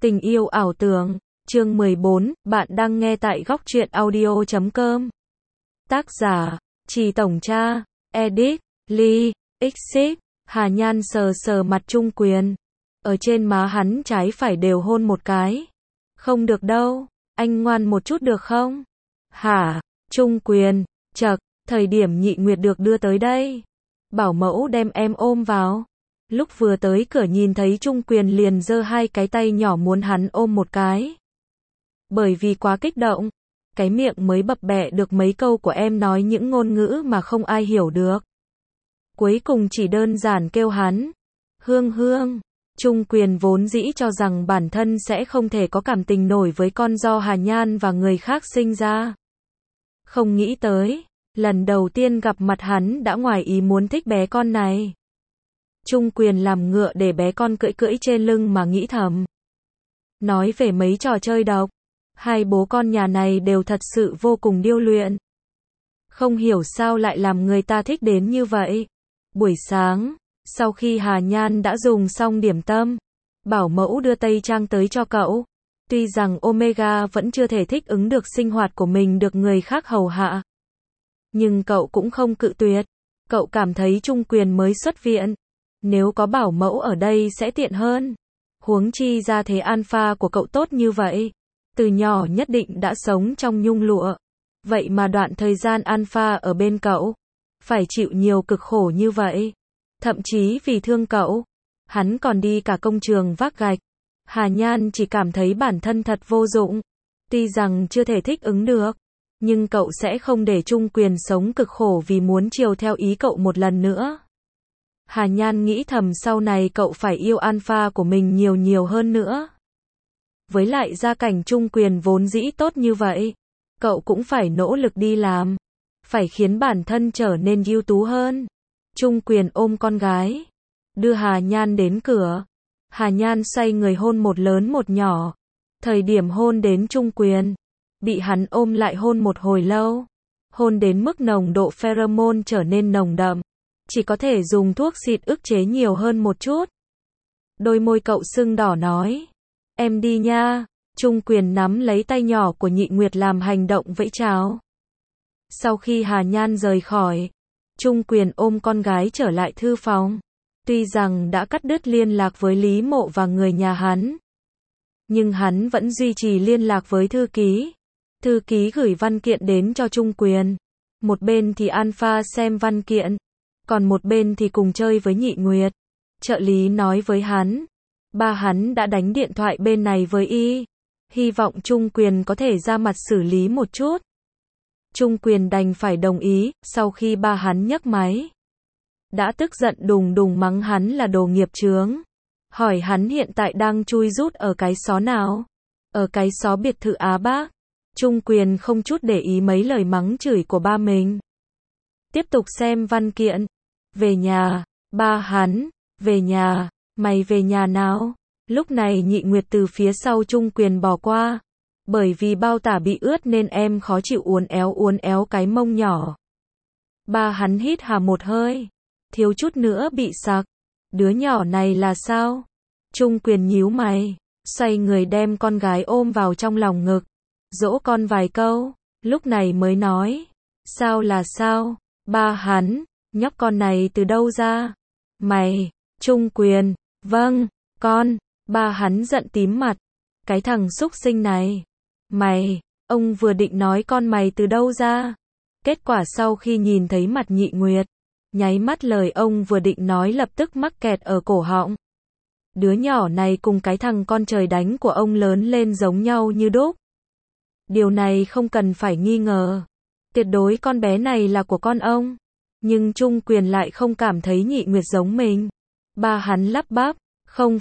Tình yêu ảo tưởng, chương 14, bạn đang nghe tại góc truyện audio.com. Tác giả, Trì Tổng Cha, edit, Ly, Xích. Hà Nhan sờ sờ mặt Trung Quyền. Ở trên má hắn trái phải đều hôn một cái. Không được đâu, anh ngoan một chút được không? Hả? Trung Quyền, chậc, thời điểm Nhị Nguyệt được đưa tới đây. Bảo mẫu đem em ôm vào. Lúc vừa tới cửa nhìn thấy Trung Quyền liền giơ hai cái tay nhỏ muốn hắn ôm một cái. Bởi vì quá kích động, cái miệng mới bập bẹ được mấy câu của em nói những ngôn ngữ mà không ai hiểu được. Cuối cùng chỉ đơn giản kêu hắn, Hương Hương. Trung Quyền vốn dĩ cho rằng bản thân sẽ không thể có cảm tình nổi với con do Hà Nhan và người khác sinh ra. Không nghĩ tới, lần đầu tiên gặp mặt hắn đã ngoài ý muốn thích bé con này. Trung Quyền làm ngựa để bé con cưỡi cưỡi trên lưng mà nghĩ thầm. Nói về mấy trò chơi độc, hai bố con nhà này đều thật sự vô cùng điêu luyện. Không hiểu sao lại làm người ta thích đến như vậy. Buổi sáng, sau khi Hà Nhan đã dùng xong điểm tâm, bảo mẫu đưa tây trang tới cho cậu. Tuy rằng Omega vẫn chưa thể thích ứng được sinh hoạt của mình được người khác hầu hạ, nhưng cậu cũng không cự tuyệt. Cậu cảm thấy Trung Quyền mới xuất viện, nếu có bảo mẫu ở đây sẽ tiện hơn. Huống chi ra thế alpha của cậu tốt như vậy, từ nhỏ nhất định đã sống trong nhung lụa. Vậy mà đoạn thời gian alpha ở bên cậu, phải chịu nhiều cực khổ như vậy. Thậm chí vì thương cậu, hắn còn đi cả công trường vác gạch. Hà Nhan chỉ cảm thấy bản thân thật vô dụng. Tuy rằng chưa thể thích ứng được, nhưng cậu sẽ không để Trung Quyền sống cực khổ vì muốn chiều theo ý cậu một lần nữa. Hà Nhan nghĩ thầm sau này cậu phải yêu alpha của mình nhiều hơn nữa. Với lại gia cảnh Trung Quyền vốn dĩ tốt như vậy, cậu cũng phải nỗ lực đi làm, phải khiến bản thân trở nên ưu tú hơn. Trung Quyền ôm con gái, đưa Hà Nhan đến cửa. Hà Nhan xoay người hôn một lớn một nhỏ. Thời điểm hôn đến Trung Quyền, bị hắn ôm lại hôn một hồi lâu. Hôn đến mức nồng độ pheromone trở nên nồng đậm, chỉ có thể dùng thuốc xịt ức chế nhiều hơn một chút. Đôi môi cậu sưng đỏ nói, em đi nha. Trung Quyền nắm lấy tay nhỏ của Nhị Nguyệt làm hành động vẫy chào. Sau khi Hà Nhan rời khỏi, Trung Quyền ôm con gái trở lại thư phòng. Tuy rằng đã cắt đứt liên lạc với Lý Mộ và người nhà hắn, nhưng hắn vẫn duy trì liên lạc với thư ký. Thư ký gửi văn kiện đến cho Trung Quyền. Một bên thì alpha xem văn kiện, còn một bên thì cùng chơi với Nhị Nguyệt. Trợ lý nói với hắn, ba hắn đã đánh điện thoại bên này với y, hy vọng Trung Quyền có thể ra mặt xử lý một chút. Trung Quyền đành phải đồng ý. Sau khi ba hắn nhấc máy, đã tức giận đùng đùng mắng hắn là đồ nghiệp chướng. Hỏi hắn hiện tại đang chui rút ở cái xó nào? Ở cái xó biệt thự Á Bác. Trung Quyền không chút để ý mấy lời mắng chửi của ba mình. Tiếp tục xem văn kiện. Về nhà. Ba hắn. Về nhà. Mày về nhà nào? Lúc này Nhị Nguyệt từ phía sau Trung Quyền bỏ qua. Bởi vì bao tả bị ướt nên em khó chịu uốn éo cái mông nhỏ. Ba hắn hít hà một hơi. Thiếu chút nữa bị sặc. Đứa nhỏ này là sao? Trung Quyền nhíu mày, xoay người đem con gái ôm vào trong lòng ngực, dỗ con vài câu, lúc này mới nói, sao là sao? Ba hắn, nhóc con này từ đâu ra? Mày. Trung Quyền, vâng, con. Ba hắn giận tím mặt, cái thằng xúc sinh này. Mày, ông vừa định nói con mày từ đâu ra? Kết quả sau khi nhìn thấy mặt Nhị Nguyệt, nháy mắt lời ông vừa định nói lập tức mắc kẹt ở cổ họng. Đứa nhỏ này cùng cái thằng con trời đánh của ông lớn lên giống nhau như đúc. Điều này không cần phải nghi ngờ. Tuyệt đối con bé này là của con ông. Nhưng Trung Quyền lại không cảm thấy Nhị Nguyệt giống mình. Ba hắn lắp bắp, không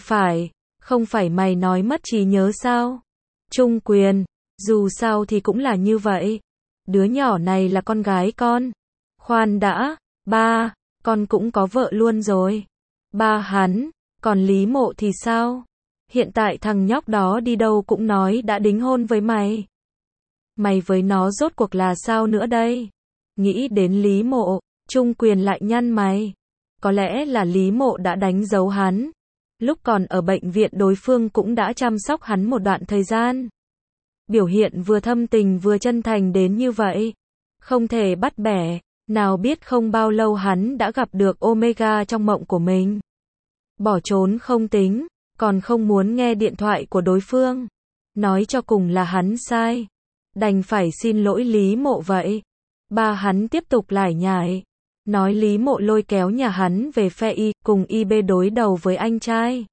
phải mày nói mất trí nhớ sao? Trung Quyền, dù sao thì cũng là như vậy. Đứa nhỏ này là con gái con. Khoan đã, ba, con cũng có vợ luôn rồi. Ba hắn, còn Lý Mộ thì sao? Hiện tại thằng nhóc đó đi đâu cũng nói đã đính hôn với mày. Mày với nó rốt cuộc là sao nữa đây? Nghĩ đến Lý Mộ, Trung Quyền lại nhăn mày. Có lẽ là Lý Mộ đã đánh dấu hắn. Lúc còn ở bệnh viện đối phương cũng đã chăm sóc hắn một đoạn thời gian. Biểu hiện vừa thâm tình vừa chân thành đến như vậy. Không thể bắt bẻ, nào biết không bao lâu hắn đã gặp được Omega trong mộng của mình. Bỏ trốn không tính, còn không muốn nghe điện thoại của đối phương. Nói cho cùng là hắn sai. Đành phải xin lỗi Lý Mộ vậy. Ba hắn tiếp tục lải nhải. Nói Lý Mộ lôi kéo nhà hắn về phe y, cùng YB đối đầu với anh trai.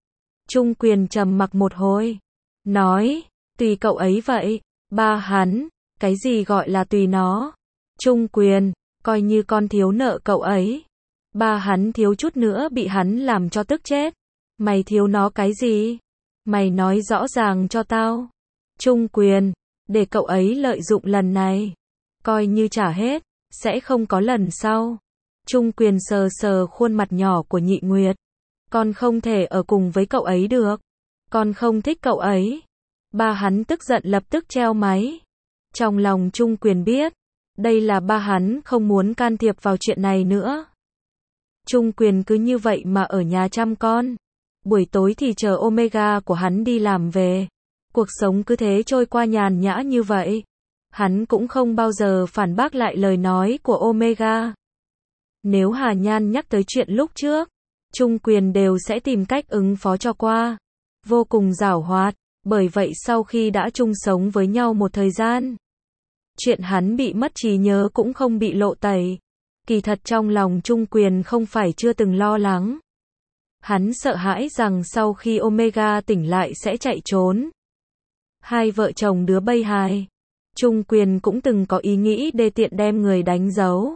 Trung Quyền trầm mặc một hồi. Nói, tùy cậu ấy vậy. Ba hắn, cái gì gọi là tùy nó? Trung Quyền, coi như con thiếu nợ cậu ấy. Ba hắn thiếu chút nữa bị hắn làm cho tức chết. Mày thiếu nó cái gì? Mày nói rõ ràng cho tao. Trung Quyền, để cậu ấy lợi dụng lần này. Coi như trả hết, sẽ không có lần sau. Trung Quyền sờ sờ khuôn mặt nhỏ của Nhị Nguyệt. Con không thể ở cùng với cậu ấy được. Con không thích cậu ấy. Ba hắn tức giận lập tức treo máy. Trong lòng Trung Quyền biết, đây là ba hắn không muốn can thiệp vào chuyện này nữa. Trung Quyền cứ như vậy mà ở nhà chăm con. Buổi tối thì chờ Omega của hắn đi làm về. Cuộc sống cứ thế trôi qua nhàn nhã như vậy. Hắn cũng không bao giờ phản bác lại lời nói của Omega. Nếu Hà Nhan nhắc tới chuyện lúc trước, Trung Quyền đều sẽ tìm cách ứng phó cho qua. Vô cùng giảo hoạt, bởi vậy sau khi đã chung sống với nhau một thời gian, chuyện hắn bị mất trí nhớ cũng không bị lộ tẩy. Kỳ thật trong lòng Trung Quyền không phải chưa từng lo lắng. Hắn sợ hãi rằng sau khi Omega tỉnh lại sẽ chạy trốn. Hai vợ chồng đứa bay hài. Trung Quyền cũng từng có ý nghĩ đê tiện đem người đánh dấu.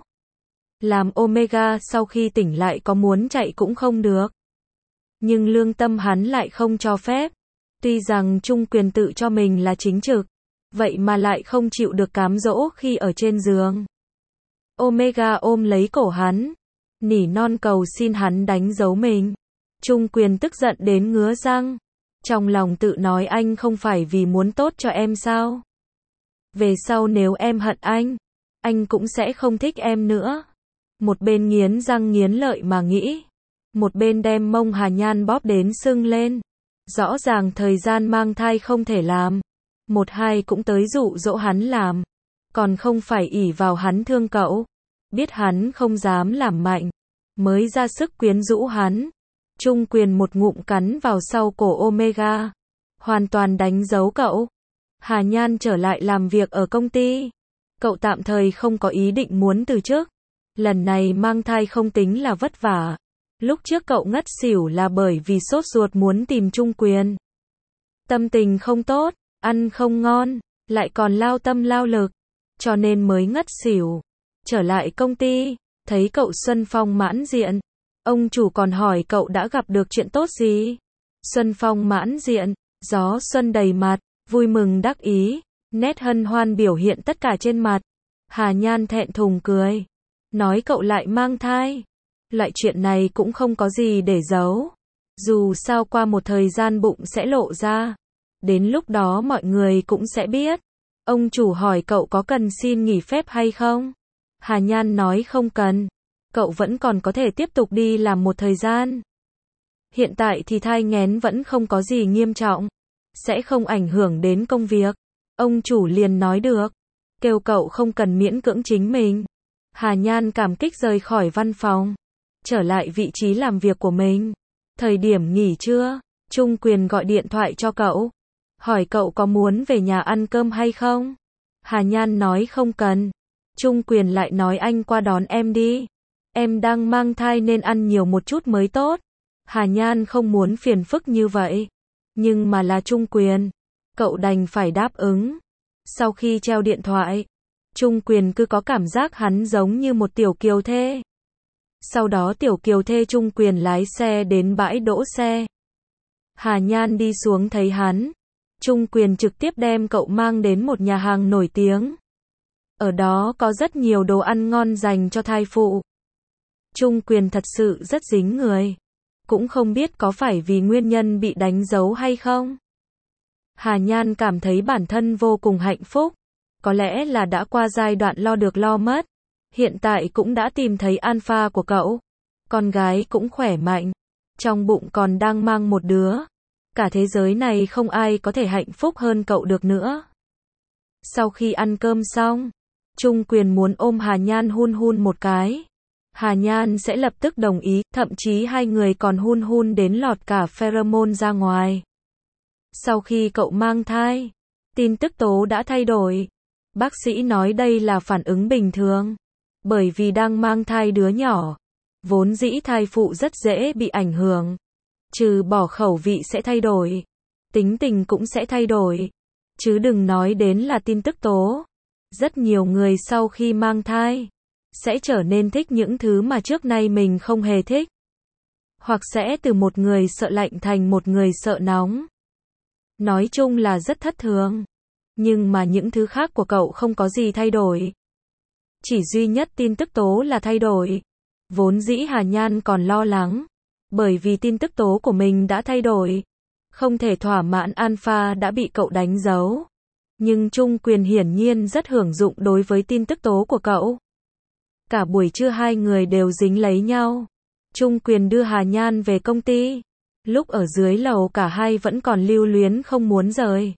Làm Omega sau khi tỉnh lại có muốn chạy cũng không được. Nhưng lương tâm hắn lại không cho phép. Tuy rằng Trung Quyền tự cho mình là chính trực, vậy mà lại không chịu được cám dỗ khi ở trên giường. Omega ôm lấy cổ hắn, nỉ non cầu xin hắn đánh dấu mình. Trung Quyền tức giận đến ngứa răng. Trong lòng tự nói anh không phải vì muốn tốt cho em sao? Về sau nếu em hận anh cũng sẽ không thích em nữa. Một bên nghiến răng nghiến lợi mà nghĩ, một bên đem mông Hà Nhan bóp đến sưng lên. Rõ ràng thời gian mang thai không thể làm, một hai cũng tới dụ dỗ hắn làm, còn không phải ỷ vào hắn thương cậu, biết hắn không dám làm mạnh, mới ra sức quyến rũ hắn. Trung Quyền một ngụm cắn vào sau cổ Omega, hoàn toàn đánh dấu cậu. Hà Nhan trở lại làm việc ở công ty. Cậu tạm thời không có ý định muốn từ chức. Lần này mang thai không tính là vất vả. Lúc trước cậu ngất xỉu là bởi vì sốt ruột muốn tìm Trung Quyền. Tâm tình không tốt, ăn không ngon, lại còn lao tâm lao lực, cho nên mới ngất xỉu. Trở lại công ty, thấy cậu Xuân Phong mãn diện. Ông chủ còn hỏi cậu đã gặp được chuyện tốt gì. Xuân Phong mãn diện, gió xuân đầy mặt, vui mừng đắc ý, nét hân hoan biểu hiện tất cả trên mặt. Hà Nhan thẹn thùng cười, nói cậu lại mang thai. Loại chuyện này cũng không có gì để giấu. Dù sao qua một thời gian bụng sẽ lộ ra. Đến lúc đó mọi người cũng sẽ biết. Ông chủ hỏi cậu có cần xin nghỉ phép hay không? Hà Nhan nói không cần. Cậu vẫn còn có thể tiếp tục đi làm một thời gian. Hiện tại thì thai nghén vẫn không có gì nghiêm trọng. Sẽ không ảnh hưởng đến công việc. Ông chủ liền nói được. Kêu cậu không cần miễn cưỡng chính mình. Hà Nhan cảm kích rời khỏi văn phòng. Trở lại vị trí làm việc của mình. Thời điểm nghỉ trưa, Trung Quyền gọi điện thoại cho cậu. Hỏi cậu có muốn về nhà ăn cơm hay không? Hà Nhan nói không cần. Trung Quyền lại nói anh qua đón em đi. Em đang mang thai nên ăn nhiều một chút mới tốt. Hà Nhan không muốn phiền phức như vậy. Nhưng mà là Trung Quyền. Cậu đành phải đáp ứng. Sau khi treo điện thoại, Trung Quyền cứ có cảm giác hắn giống như một tiểu kiều thê. Sau đó tiểu kiều thê Trung Quyền lái xe đến bãi đỗ xe. Hà Nhan đi xuống thấy hắn. Trung Quyền trực tiếp đem cậu mang đến một nhà hàng nổi tiếng. Ở đó có rất nhiều đồ ăn ngon dành cho thai phụ. Trung Quyền thật sự rất dính người. Cũng không biết có phải vì nguyên nhân bị đánh dấu hay không. Hà Nhan cảm thấy bản thân vô cùng hạnh phúc. Có lẽ là đã qua giai đoạn lo được lo mất. Hiện tại cũng đã tìm thấy alpha của cậu. Con gái cũng khỏe mạnh. trong bụng còn đang mang một đứa. Cả thế giới này không ai có thể hạnh phúc hơn cậu được nữa. Sau khi ăn cơm xong, Trung Quyền muốn ôm Hà Nhan hun hun một cái. Hà Nhan sẽ lập tức đồng ý, thậm chí hai người còn hun hun đến lọt cả pheromone ra ngoài. Sau khi cậu mang thai, tin tức tố đã thay đổi. Bác sĩ nói đây là phản ứng bình thường. Bởi vì đang mang thai đứa nhỏ, vốn dĩ thai phụ rất dễ bị ảnh hưởng. Trừ bỏ khẩu vị sẽ thay đổi, tính tình cũng sẽ thay đổi. Chứ đừng nói đến là tin tức tố. Rất nhiều người sau khi mang thai sẽ trở nên thích những thứ mà trước nay mình không hề thích. Hoặc sẽ từ một người sợ lạnh thành một người sợ nóng. Nói chung là rất thất thường. Nhưng mà những thứ khác của cậu không có gì thay đổi. Chỉ duy nhất tin tức tố là thay đổi. Vốn dĩ Hà Nhan còn lo lắng. Bởi vì tin tức tố của mình đã thay đổi. Không thể thỏa mãn alpha đã bị cậu đánh dấu. Nhưng Trung Quyền hiển nhiên rất hưởng dụng đối với tin tức tố của cậu. Cả buổi trưa hai người đều dính lấy nhau. Trung Quyền đưa Hà Nhan về công ty. Lúc ở dưới lầu cả hai vẫn còn lưu luyến không muốn rời.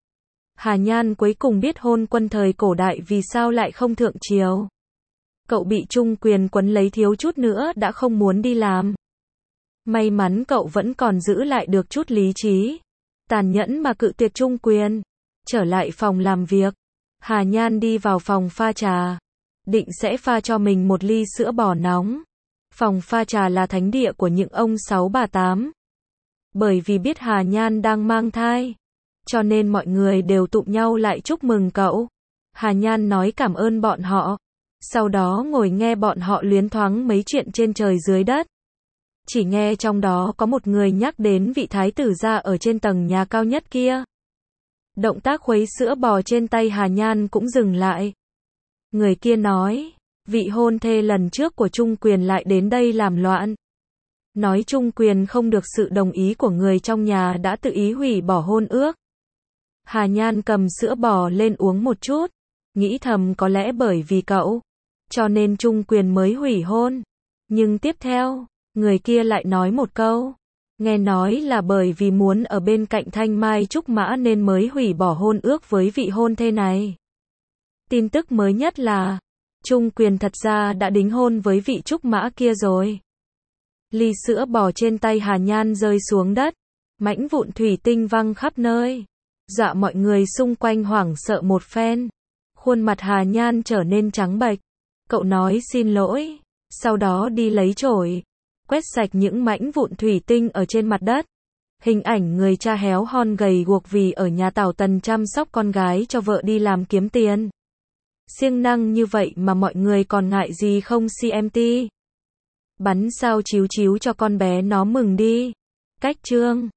Hà Nhan cuối cùng biết hôn quân thời cổ đại vì sao lại không thượng triều. Cậu bị Trung Quyền quấn lấy thiếu chút nữa đã không muốn đi làm. May mắn cậu vẫn còn giữ lại được chút lý trí. Tàn nhẫn mà cự tuyệt Trung Quyền. Trở lại phòng làm việc. Hà Nhan đi vào phòng pha trà. Định sẽ pha cho mình một ly sữa bò nóng. Phòng pha trà là thánh địa của những ông sáu bà tám. Bởi vì biết Hà Nhan đang mang thai, cho nên mọi người đều tụ nhau lại chúc mừng cậu. Hà Nhan nói cảm ơn bọn họ. Sau đó ngồi nghe bọn họ luyến thoáng mấy chuyện trên trời dưới đất. Chỉ nghe trong đó có một người nhắc đến vị thái tử gia ở trên tầng nhà cao nhất kia. Động tác khuấy sữa bò trên tay Hà Nhan cũng dừng lại. Người kia nói, vị hôn thê lần trước của Trung Quyền lại đến đây làm loạn. Nói Trung Quyền không được sự đồng ý của người trong nhà đã tự ý hủy bỏ hôn ước. Hà Nhan cầm sữa bò lên uống một chút. Nghĩ thầm có lẽ bởi vì cậu, cho nên Trung Quyền mới hủy hôn. Nhưng tiếp theo, người kia lại nói một câu. Nghe nói là bởi vì muốn ở bên cạnh Thanh Mai Trúc Mã nên mới hủy bỏ hôn ước với vị hôn thê này. Tin tức mới nhất là, Trung Quyền thật ra đã đính hôn với vị Trúc Mã kia rồi. Ly sữa bò trên tay Hà Nhan rơi xuống đất. Mảnh vụn thủy tinh văng khắp nơi. Dọa mọi người xung quanh hoảng sợ một phen. Khuôn mặt Hà Nhan trở nên trắng bệch. Cậu nói xin lỗi. Sau đó đi lấy chổi. Quét sạch những mảnh vụn thủy tinh ở trên mặt đất. Hình ảnh người cha héo hon gầy guộc vì ở nhà Tào Tần chăm sóc con gái cho vợ đi làm kiếm tiền. Siêng năng như vậy mà mọi người còn ngại gì không CMT. Bắn sao chíu chíu cho con bé nó mừng đi. Cách chương